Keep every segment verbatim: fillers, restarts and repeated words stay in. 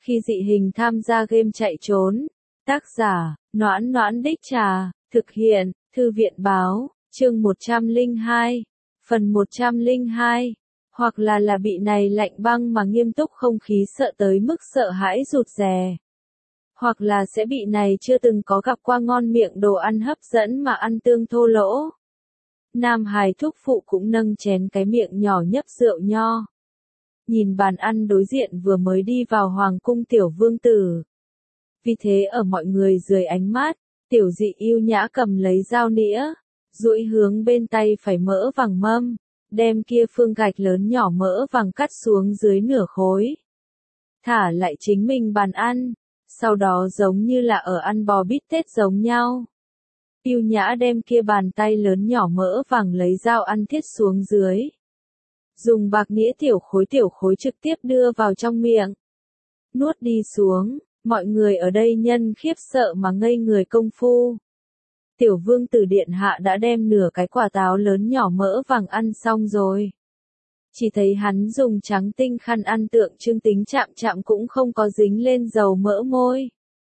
Khi dị hình tham gia game chạy trốn. Tác giả, Noãn Noãn Đích Trà, thực hiện, Thư viện Báo, chương một trăm lẻ hai, phần một trăm lẻ hai. Hoặc là là bị này lạnh băng mà nghiêm túc không khí sợ tới mức sợ hãi rụt rè. Hoặc là sẽ bị này chưa từng có gặp qua ngon miệng đồ ăn hấp dẫn mà ăn tương thô lỗ. Nam hài thúc phụ cũng nâng chén cái miệng nhỏ nhấp rượu nho. Nhìn bàn ăn đối diện vừa mới đi vào hoàng cung tiểu vương tử. Vì thế ở mọi người dưới ánh mắt, tiểu dị yêu nhã cầm lấy dao nĩa, duỗi hướng bên tay phải mỡ vàng mâm, đem kia phương gạch lớn nhỏ mỡ vàng cắt xuống dưới nửa khối. Thả lại chính mình bàn ăn, sau đó giống như là ở ăn bò bít tết giống nhau. Yêu nhã đem kia bàn tay lớn nhỏ mỡ vàng lấy dao ăn thiết xuống dưới. Dùng bạc nĩa tiểu khối tiểu khối trực tiếp đưa vào trong miệng. Nuốt đi xuống, mọi người ở đây nhân khiếp sợ mà ngây người công phu. Tiểu vương tử điện hạ đã đem nửa cái quả táo lớn nhỏ mỡ vàng ăn xong rồi. Chỉ thấy hắn dùng trắng tinh khăn ăn tượng trưng tính chạm chạm cũng không có dính lên dầu mỡ môi.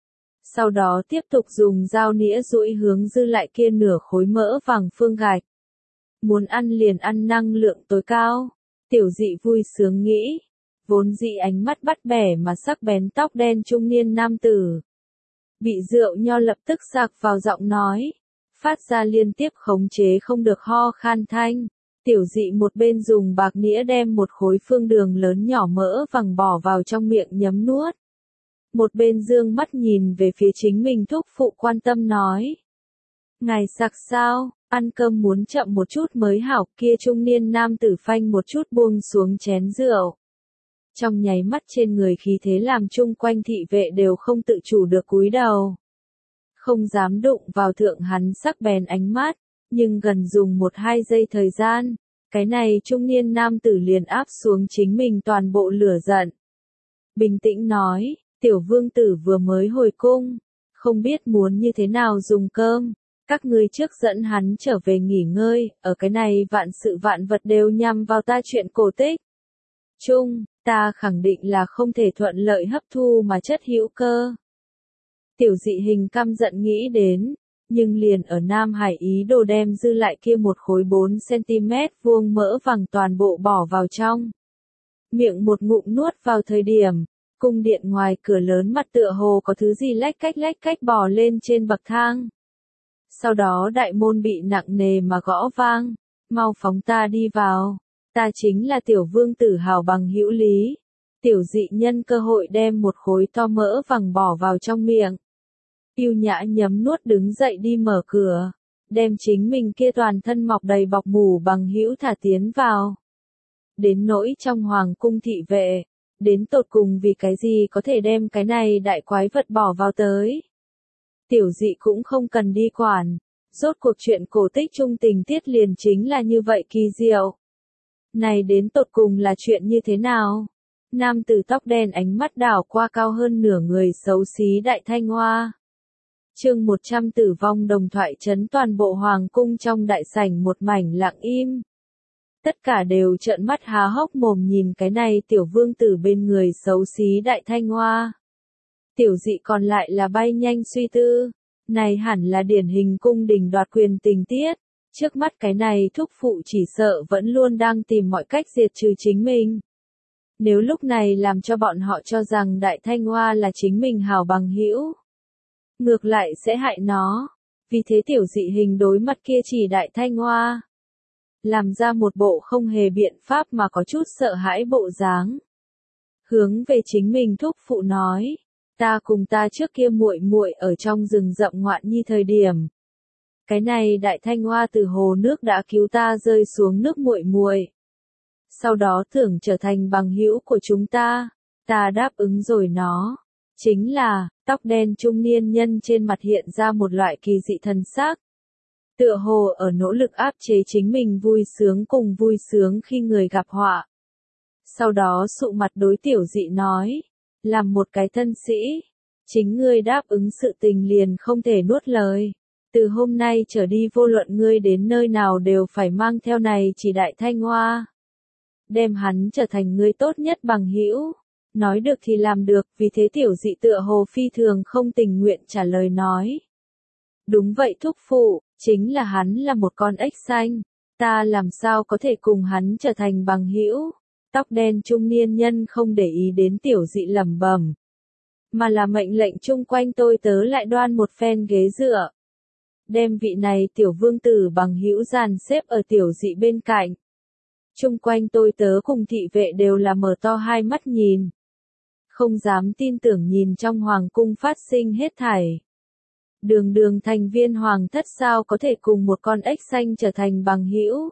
Sau đó tiếp tục dùng dao nĩa duỗi hướng dư lại kia nửa khối mỡ vàng phương gạch. Muốn ăn liền ăn năng lượng tối cao. Tiểu dị vui sướng nghĩ. Vốn dị ánh mắt bắt bẻ mà sắc bén tóc đen trung niên nam tử. Bị rượu nho lập tức sặc vào giọng nói. Phát ra liên tiếp khống chế không được ho khan thanh. Tiểu dị một bên dùng bạc nĩa đem một khối phương đường lớn nhỏ mỡ vàng bỏ vào trong miệng nhấm nuốt. Một bên dương mắt nhìn về phía chính mình thúc phụ quan tâm nói. Ngài sặc sao, ăn cơm muốn chậm một chút mới hảo, kia trung niên nam tử phanh một chút buông xuống chén rượu. Trong nháy mắt trên người khí thế làm chung quanh thị vệ đều không tự chủ được cúi đầu. Không dám đụng vào thượng hắn sắc bén ánh mắt, nhưng gần dùng một hai giây thời gian, cái này trung niên nam tử liền áp xuống chính mình toàn bộ lửa giận. Bình tĩnh nói, tiểu vương tử vừa mới hồi cung, không biết muốn như thế nào dùng cơm, các ngươi trước dẫn hắn trở về nghỉ ngơi, ở cái này vạn sự vạn vật đều nhằm vào ta chuyện cổ tích. Chung, ta khẳng định là không thể thuận lợi hấp thu mà chất hữu cơ. Tiểu dị hình căm giận nghĩ đến, nhưng liền ở Nam Hải ý đồ đem dư lại kia một khối bốn xăng-ti-mét vuông mỡ vàng toàn bộ bỏ vào trong. Miệng một ngụm nuốt vào thời điểm, cung điện ngoài cửa lớn mặt tựa hồ có thứ gì lách cách lách cách bò lên trên bậc thang. Sau đó đại môn bị nặng nề mà gõ vang, mau phóng ta đi vào, ta chính là tiểu vương tử hào bằng hữu lý. Tiểu dị nhân cơ hội đem một khối to mỡ vàng bỏ vào trong miệng. Yêu nhã nhấm nuốt đứng dậy đi mở cửa, đem chính mình kia toàn thân mọc đầy bọc mủ bằng hữu thả tiến vào. Đến nỗi trong hoàng cung thị vệ, đến tột cùng vì cái gì có thể đem cái này đại quái vật bỏ vào tới. Tiểu dị cũng không cần đi quản, rốt cuộc chuyện cổ tích trung tình tiết liền chính là như vậy kỳ diệu. Này đến tột cùng là chuyện như thế nào? Nam tử tóc đen ánh mắt đảo qua cao hơn nửa người xấu xí đại thanh hoa. Chương một trăm tử vong đồng thoại chấn toàn bộ hoàng cung trong đại sảnh một mảnh lặng im. Tất cả đều trợn mắt há hốc mồm nhìn cái này tiểu vương tử bên người xấu xí đại thanh hoa. Tiểu dị còn lại là bay nhanh suy tư. Này hẳn là điển hình cung đình đoạt quyền tình tiết. Trước mắt cái này thúc phụ chỉ sợ vẫn luôn đang tìm mọi cách diệt trừ chính mình. Nếu lúc này làm cho bọn họ cho rằng đại thanh hoa là chính mình hảo bằng hữu, ngược lại sẽ hại nó. Vì thế tiểu dị hình đối mặt kia chỉ đại thanh hoa, làm ra một bộ không hề biện pháp mà có chút sợ hãi bộ dáng. Hướng về chính mình thúc phụ nói, ta cùng ta trước kia muội muội ở trong rừng rậm ngoạn nhi thời điểm. Cái này đại thanh hoa từ hồ nước đã cứu ta rơi xuống nước muội muội. Sau đó tưởng trở thành bằng hữu của chúng ta, ta đáp ứng rồi nó. Chính là, tóc đen trung niên nhân trên mặt hiện ra một loại kỳ dị thần sắc. Tựa hồ ở nỗ lực áp chế chính mình vui sướng cùng vui sướng khi người gặp họa. Sau đó sụ mặt đối tiểu dị nói, làm một cái thân sĩ, chính ngươi đáp ứng sự tình liền không thể nuốt lời. Từ hôm nay trở đi vô luận ngươi đến nơi nào đều phải mang theo này chỉ đại thanh hoa. Đem hắn trở thành ngươi tốt nhất bằng hữu. Nói được thì làm được, vì thế tiểu dị tựa hồ phi thường không tình nguyện trả lời nói. Đúng vậy thúc phụ, chính là hắn là một con ếch xanh, ta làm sao có thể cùng hắn trở thành bằng hữu? Tóc đen trung niên nhân không để ý đến tiểu dị lẩm bẩm, mà là mệnh lệnh chung quanh tôi tớ lại đoan một phen ghế dựa. Đem vị này tiểu vương tử bằng hữu dàn xếp ở tiểu dị bên cạnh. Chung quanh tôi tớ cùng thị vệ đều là mở to hai mắt nhìn. Không dám tin tưởng nhìn trong hoàng cung phát sinh hết thảy. Đường đường thành viên hoàng thất sao có thể cùng một con ếch xanh trở thành bằng hữu.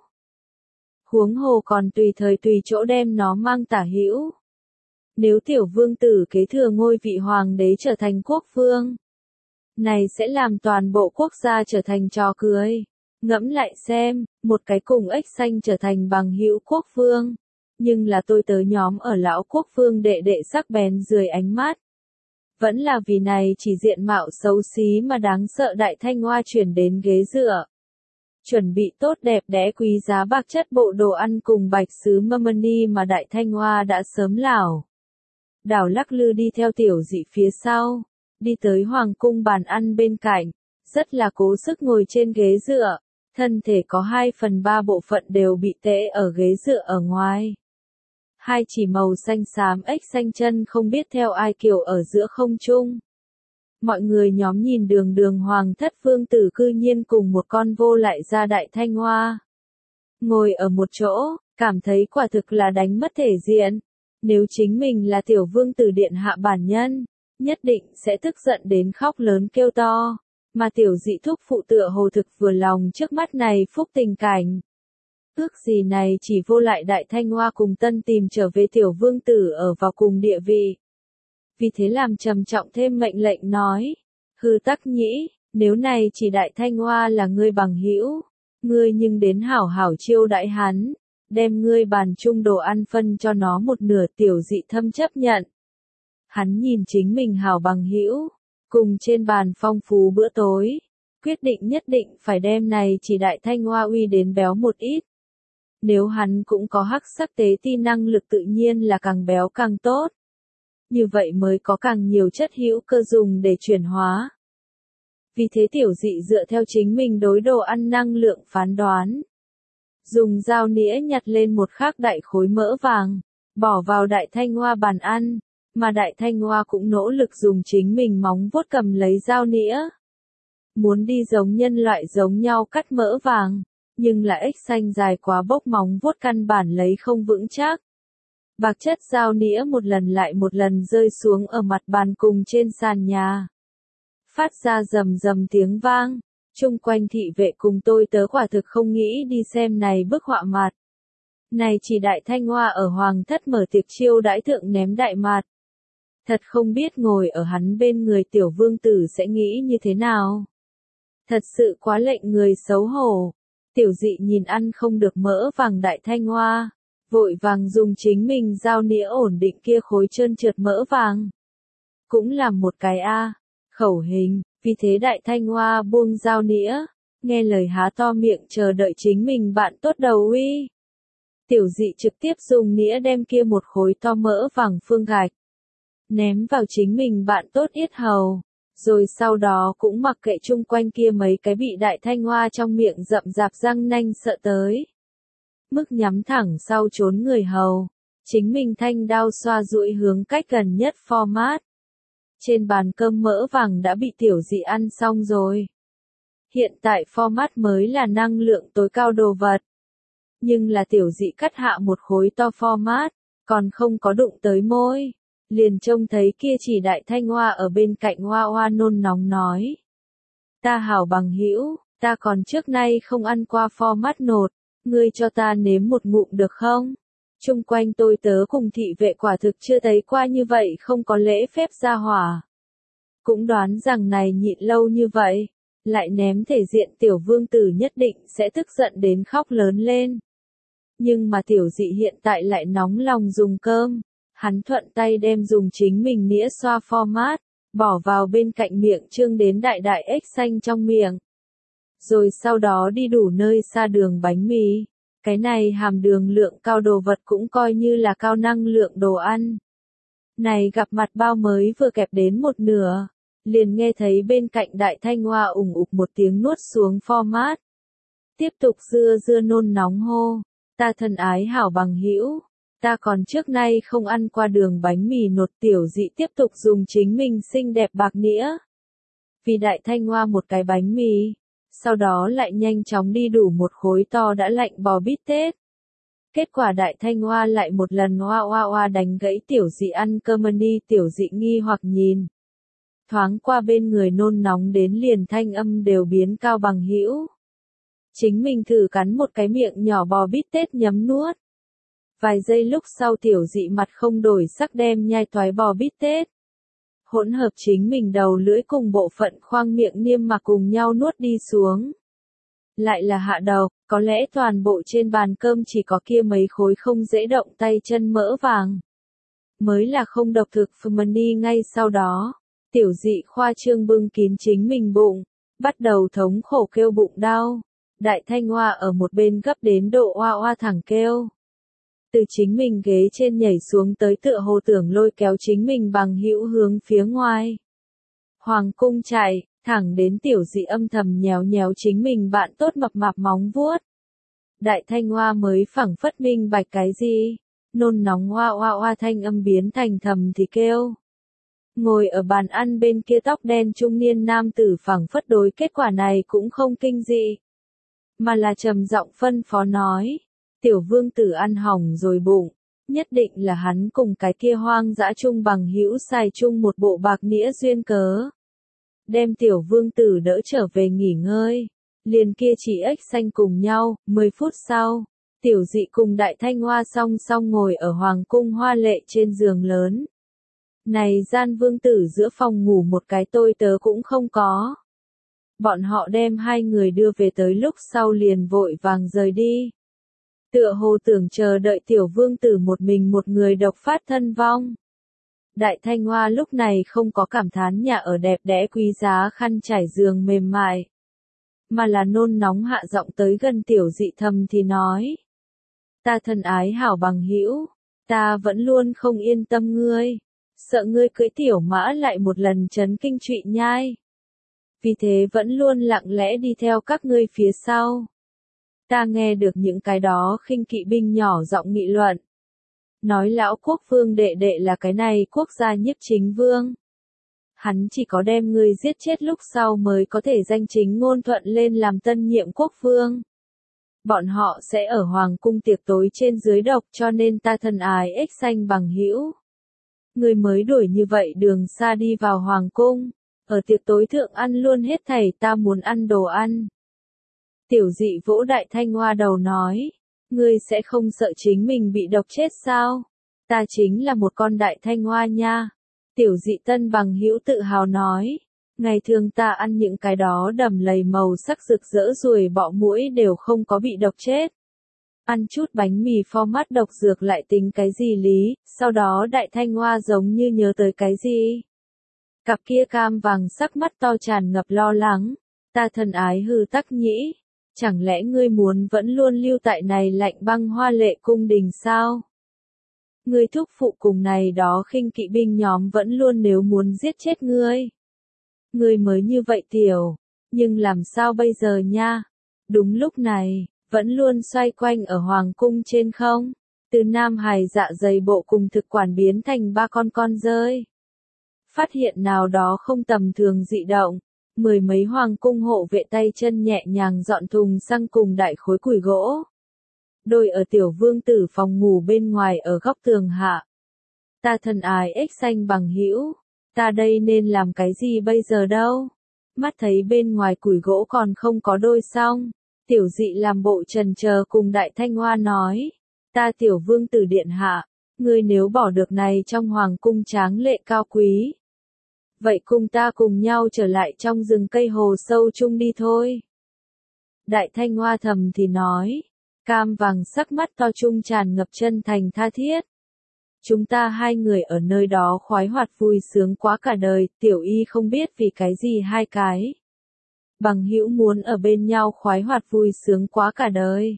Huống hồ còn tùy thời tùy chỗ đem nó mang tả hữu. Nếu tiểu vương tử kế thừa ngôi vị hoàng đế trở thành quốc vương, này sẽ làm toàn bộ quốc gia trở thành trò cười. Ngẫm lại xem, một cái cùng ếch xanh trở thành bằng hữu quốc vương, nhưng là tôi tớ nhóm ở lão quốc vương đệ đệ sắc bén dưới ánh mắt. Vẫn là vì này chỉ diện mạo xấu xí mà đáng sợ Đại Thanh Hoa chuyển đến ghế dựa. Chuẩn bị tốt đẹp đẽ quý giá bạc chất bộ đồ ăn cùng bạch sứ Mamani mà Đại Thanh Hoa đã sớm lảo đảo lắc lư đi theo tiểu dị phía sau, đi tới hoàng cung bàn ăn bên cạnh, rất là cố sức ngồi trên ghế dựa, thân thể có hai phần ba bộ phận đều bị tễ ở ghế dựa ở ngoài. Hai chỉ màu xanh xám ếch xanh chân không biết theo ai kiểu ở giữa không trung. Mọi người nhóm nhìn đường đường hoàng thất vương tử cư nhiên cùng một con vô lại ra Đại Thanh Hoa. Ngồi ở một chỗ, cảm thấy quả thực là đánh mất thể diện. Nếu chính mình là tiểu vương tử điện hạ bản nhân, nhất định sẽ tức giận đến khóc lớn kêu to. Mà tiểu dị thúc phụ tựa hồ thực vừa lòng trước mắt này phúc tình cảnh. Ước gì này chỉ vô lại Đại Thanh Hoa cùng tân tìm trở về tiểu vương tử ở vào cùng địa vị. Vì thế làm trầm trọng thêm mệnh lệnh nói, hư tắc nhĩ, nếu này chỉ Đại Thanh Hoa là ngươi bằng hữu, ngươi nhưng đến hảo hảo chiêu đãi hắn, đem ngươi bàn chung đồ ăn phân cho nó một nửa tiểu dị thâm chấp nhận. Hắn nhìn chính mình hảo bằng hữu, cùng trên bàn phong phú bữa tối, quyết định nhất định phải đem này chỉ Đại Thanh Hoa uy đến béo một ít. Nếu hắn cũng có hắc sắc tế ti năng lực tự nhiên là càng béo càng tốt. Như vậy mới có càng nhiều chất hữu cơ dùng để chuyển hóa. Vì thế tiểu dị dựa theo chính mình đối đồ ăn năng lượng phán đoán. Dùng dao nĩa nhặt lên một khắc đại khối mỡ vàng, bỏ vào Đại Thanh Hoa bàn ăn, mà Đại Thanh Hoa cũng nỗ lực dùng chính mình móng vuốt cầm lấy dao nĩa. Muốn đi giống nhân loại giống nhau cắt mỡ vàng, nhưng là ếch xanh dài quá bốc móng vuốt căn bản lấy không vững chắc. Bạc chất dao nĩa một lần lại một lần rơi xuống ở mặt bàn cùng trên sàn nhà. Phát ra rầm rầm tiếng vang, chung quanh thị vệ cùng tôi tớ quả thực không nghĩ đi xem này bức họa mặt. Này chỉ Đại Thanh Hoa ở hoàng thất mở tiệc chiêu đãi thượng ném đại mặt. Thật không biết ngồi ở hắn bên người tiểu vương tử sẽ nghĩ như thế nào. Thật sự quá lệnh người xấu hổ. Tiểu dị nhìn ăn không được mỡ vàng Đại Thanh Hoa, vội vàng dùng chính mình dao nĩa ổn định kia khối trơn trượt mỡ vàng. Cũng làm một cái A, khẩu hình, vì thế Đại Thanh Hoa buông dao nĩa, nghe lời há to miệng chờ đợi chính mình bạn tốt đầu uy. Tiểu dị trực tiếp dùng nĩa đem kia một khối to mỡ vàng phương gạch, ném vào chính mình bạn tốt yết hầu. Rồi sau đó cũng mặc kệ chung quanh kia mấy cái bị Đại Thanh Hoa trong miệng rậm rạp răng nanh sợ tới. Mức nhắm thẳng sau trốn người hầu, chính mình thanh đao xoa duỗi hướng cách gần nhất format. Trên bàn cơm mỡ vàng đã bị tiểu dị ăn xong rồi. Hiện tại format mới là năng lượng tối cao đồ vật. Nhưng là tiểu dị cắt hạ một khối to format, còn không có đụng tới môi. Liền trông thấy kia chỉ Đại Thanh Hoa ở bên cạnh hoa hoa nôn nóng nói. Ta hảo bằng hữu, ta còn trước nay không ăn qua format nột, ngươi cho ta nếm một ngụm được không? Chung quanh tôi tớ cùng thị vệ quả thực chưa thấy qua như vậy không có lễ phép ra hỏa. Cũng đoán rằng này nhịn lâu như vậy, lại ném thể diện tiểu vương tử nhất định sẽ tức giận đến khóc lớn lên. Nhưng mà tiểu dị hiện tại lại nóng lòng dùng cơm. Hắn thuận tay đem dùng chính mình nĩa xoa format, bỏ vào bên cạnh miệng trương đến đại đại ếch xanh trong miệng. Rồi sau đó đi đủ nơi xa đường bánh mì. Cái này hàm đường lượng cao đồ vật cũng coi như là cao năng lượng đồ ăn. Này gặp mặt bao mới vừa kẹp đến một nửa, liền nghe thấy bên cạnh Đại Thanh Hoa ủng ục một tiếng nuốt xuống format. Tiếp tục dưa dưa nôn nóng hô, ta thân ái hảo bằng hữu, ta còn trước nay không ăn qua đường bánh mì nột. Tiểu Dị tiếp tục dùng chính mình xinh đẹp bạc nĩa vì Đại Thanh Hoa một cái bánh mì, sau đó lại nhanh chóng đi đủ một khối to đã lạnh bò bít tết. Kết quả Đại Thanh Hoa lại một lần hoa hoa hoa đánh gãy Tiểu Dị ăn cơm đi. Tiểu Dị nghi hoặc nhìn thoáng qua bên người nôn nóng đến liền thanh âm đều biến cao bằng hữu. Chính mình thử cắn một cái miệng nhỏ bò bít tết nhấm nuốt. Vài giây lúc sau Tiểu Dị mặt không đổi sắc đem nhai toái bò bít tết. Hỗn hợp chính mình đầu lưỡi cùng bộ phận khoang miệng niêm mà cùng nhau nuốt đi xuống. Lại là hạ đầu, có lẽ toàn bộ trên bàn cơm chỉ có kia mấy khối không dễ động tay chân mỡ vàng. Mới là không độc thực. Money ngay sau đó, Tiểu Dị khoa trương bưng kín chính mình bụng, bắt đầu thống khổ kêu bụng đau. Đại Thanh Hoa ở một bên gấp đến độ oa oa thẳng kêu. Từ chính mình ghế trên nhảy xuống tới tựa hồ tưởng lôi kéo chính mình bằng hữu hướng phía ngoài hoàng cung chạy, thẳng đến Tiểu Dị âm thầm nhéo nhéo chính mình bạn tốt mập mạp móng vuốt. Đại Thanh Hoa mới phảng phất minh bạch cái gì, nôn nóng hoa hoa hoa thanh âm biến thành thầm thì kêu. Ngồi ở bàn ăn bên kia tóc đen trung niên nam tử phảng phất đối kết quả này cũng không kinh dị, mà là trầm giọng phân phó nói, Tiểu vương tử ăn hỏng rồi bụng, nhất định là hắn cùng cái kia hoang dã chung bằng hữu xài chung một bộ bạc nĩa duyên cớ. Đem Tiểu vương tử đỡ trở về nghỉ ngơi, liền kia chỉ ếch xanh cùng nhau. Mười phút sau, Tiểu Dị cùng Đại Thanh Hoa song song ngồi ở hoàng cung hoa lệ trên giường lớn. Này gian vương tử giữa phòng ngủ một cái tôi tớ cũng không có. Bọn họ đem hai người đưa về tới lúc sau liền vội vàng rời đi. Tựa hồ tưởng chờ đợi Tiểu vương tử một mình một người độc phát thân vong. Đại Thanh Hoa lúc này không có cảm thán nhà ở đẹp đẽ quý giá khăn trải giường mềm mại, mà là nôn nóng hạ giọng tới gần Tiểu Dị thầm thì nói. Ta thân ái hảo bằng hữu, ta vẫn luôn không yên tâm ngươi, sợ ngươi cưỡi tiểu mã lại một lần chấn kinh trụy nhai. Vì thế vẫn luôn lặng lẽ đi theo các ngươi phía sau. Ta nghe được những cái đó khinh kỵ binh nhỏ giọng nghị luận. Nói lão quốc vương đệ đệ là cái này quốc gia nhiếp chính vương. Hắn chỉ có đem ngươi giết chết lúc sau mới có thể danh chính ngôn thuận lên làm tân nhiệm quốc vương. Bọn họ sẽ ở hoàng cung tiệc tối trên dưới độc cho nên ta thân ái ếch xanh bằng hữu. Ngươi mới đuổi như vậy đường xa đi vào hoàng cung, ở tiệc tối thượng ăn luôn hết thảy ta muốn ăn đồ ăn. Tiểu Dị vỗ Đại Thanh Hoa đầu nói, ngươi sẽ không sợ chính mình bị độc chết sao? Ta chính là một con Đại Thanh Hoa nha. Tiểu Dị tân bằng hữu tự hào nói, ngày thường ta ăn những cái đó đầm lầy màu sắc rực rỡ ruồi bọ muỗi đều không có bị độc chết. Ăn chút bánh mì format độc dược lại tính cái gì lý. Sau đó Đại Thanh Hoa giống như nhớ tới cái gì. Cặp kia cam vàng sắc mắt to tràn ngập lo lắng. Ta thân ái hư tắc nhĩ, chẳng lẽ ngươi muốn vẫn luôn lưu tại này lạnh băng hoa lệ cung đình sao? Ngươi thúc phụ cùng này đó khinh kỵ binh nhóm vẫn luôn nếu muốn giết chết ngươi. Ngươi mới như vậy tiểu, nhưng làm sao bây giờ nha? Đúng lúc này, vẫn luôn xoay quanh ở hoàng cung trên không, từ Nam Hải dạ dày bộ cùng thực quản biến thành ba con con rơi. Phát hiện nào đó không tầm thường dị động, mười mấy hoàng cung hộ vệ tay chân nhẹ nhàng dọn thùng xăng cùng đại khối củi gỗ. Đôi ở Tiểu vương tử phòng ngủ bên ngoài ở góc tường hạ. Ta thân ái ếch xanh bằng hữu, ta đây nên làm cái gì bây giờ đâu? Mắt thấy bên ngoài củi gỗ còn không có đôi xong, Tiểu Dị làm bộ trần chờ cùng Đại Thanh Hoa nói, ta Tiểu vương tử điện hạ, ngươi nếu bỏ được này trong hoàng cung tráng lệ cao quý, vậy cùng ta cùng nhau trở lại trong rừng cây hồ sâu chung đi thôi. Đại Thanh Hoa thầm thì nói, cam vàng sắc mắt to trung tràn ngập chân thành tha thiết. Chúng ta hai người ở nơi đó khoái hoạt vui sướng quá cả đời. Tiểu Y không biết vì cái gì hai cái bằng hữu muốn ở bên nhau khoái hoạt vui sướng quá cả đời.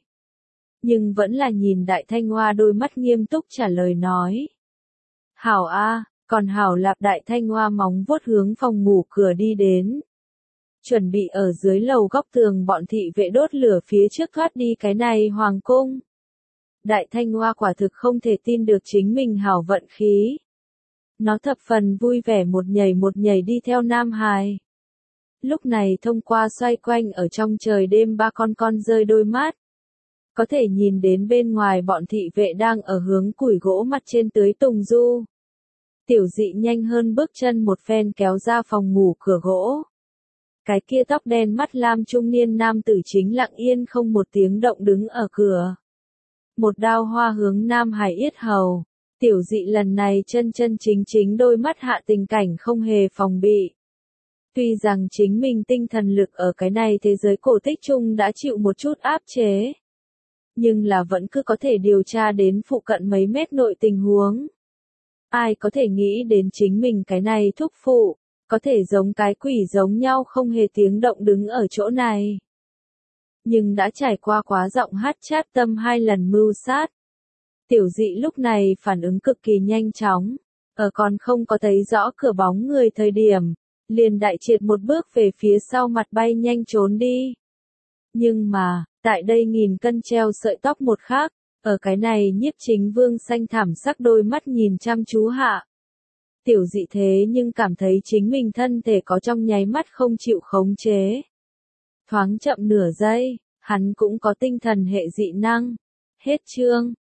Nhưng vẫn là nhìn Đại Thanh Hoa đôi mắt nghiêm túc trả lời nói. Hảo a, Còn hảo Lạp Đại Thanh Hoa móng vuốt hướng phòng ngủ cửa đi đến. Chuẩn bị ở dưới lầu góc tường bọn thị vệ đốt lửa phía trước thoát đi cái này hoàng cung. Đại Thanh Hoa quả thực không thể tin được chính mình hảo vận khí. Nó thập phần vui vẻ một nhảy một nhảy đi theo Nam Hải. Lúc này thông qua xoay quanh ở trong trời đêm ba con con rơi đôi mắt. Có thể nhìn đến bên ngoài bọn thị vệ đang ở hướng củi gỗ mặt trên tưới tùng du. Tiểu dị nhanh hơn bước chân một phen kéo ra phòng ngủ cửa gỗ. Cái kia tóc đen mắt lam trung niên nam tử chính lặng yên không một tiếng động đứng ở cửa. Một đao hoa hướng Nam Hải yết hầu. Tiểu dị lần này chân chân chính chính đôi mắt hạ tình cảnh không hề phòng bị. Tuy rằng chính mình tinh thần lực ở cái này thế giới cổ tích chung đã chịu một chút áp chế. Nhưng là vẫn cứ có thể điều tra đến phụ cận mấy mét nội tình huống. Ai có thể nghĩ đến chính mình cái này thúc phụ, có thể giống cái quỷ giống nhau không hề tiếng động đứng ở chỗ này. Nhưng đã trải qua quá giọng hát chát tâm hai lần mưu sát. Tiểu dị lúc này phản ứng cực kỳ nhanh chóng, ở còn không có thấy rõ cửa bóng người thời điểm, liền đại triệt một bước về phía sau mặt bay nhanh trốn đi. Nhưng mà, tại đây nghìn cân treo sợi tóc một khác, ở cái này nhiếp chính vương xanh thảm sắc đôi mắt nhìn chăm chú hạ. Tiểu dị thế nhưng cảm thấy chính mình thân thể có trong nháy mắt không chịu khống chế. Thoáng chậm nửa giây, hắn cũng có tinh thần hệ dị năng. Hết chương.